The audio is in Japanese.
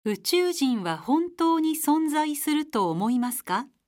宇宙人は本当に存在すると思いますか？